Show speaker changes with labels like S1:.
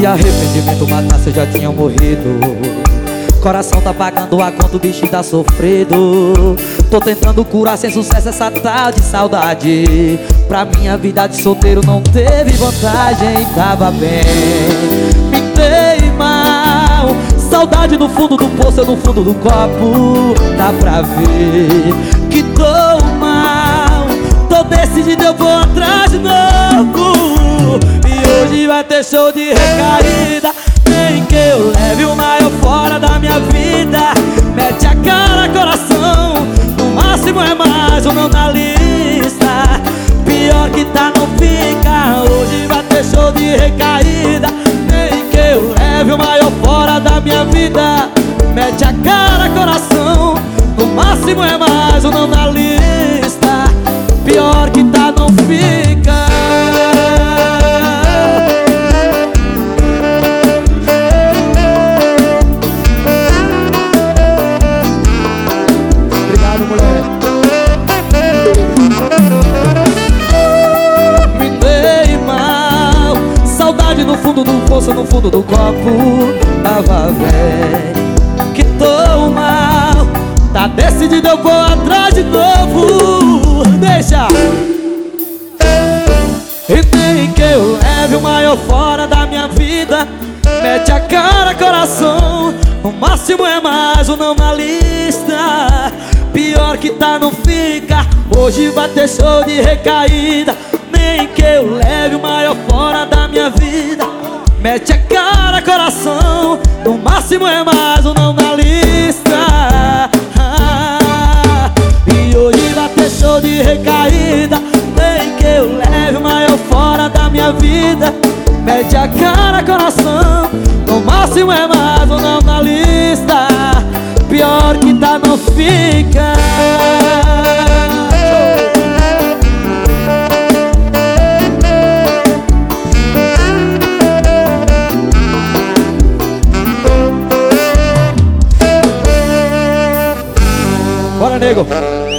S1: arrependimento matasse eu já tinha morrido. Coração tá pagando a conta, o bicho tá sofrido. Tô tentando curar sem sucesso essa tal de saudade. Pra minha vida de solteiro não teve vantagem. Tava bem, me dei mal. Saudade no fundo do poço, eu no fundo do copo. Dá pra ver que tô mal. Tô decidido, eu vou atrás de novo. E hoje vai ter show de recaída. Nem que eu leve o maior fora da minha vida. Mete a cara, coração. No máximo é mais um não na lista. Pior que tá, não fica. Hoje vai ter show de recaída. Nem que eu leve o maior fora da minha vida. Mete a cara, coração. No máximo é mais um não na lista. Pior que tá, não fica. Obrigado, mulher. Me dei mal. Saudade no fundo do poço, no fundo do copo. Tava velho, que tô mal. Tá decidido, eu vou atrás de novo. Deixa. E nem que eu leve o maior fora da minha vida. Mete a cara, coração. No máximo é mais um não na lista. Pior que tá, não fica. Hoje vai ter show de recaída. Nem que eu leve o maior fora da minha vida. Mete a cara, coração. No máximo é mais um não na lista. E hoje vai ter show de recaída. Nem que eu leve o maior fora da minha vida. Mete a cara, coração. No máximo é mais um não na lista. Pior que tá, não fica. Bora, nego.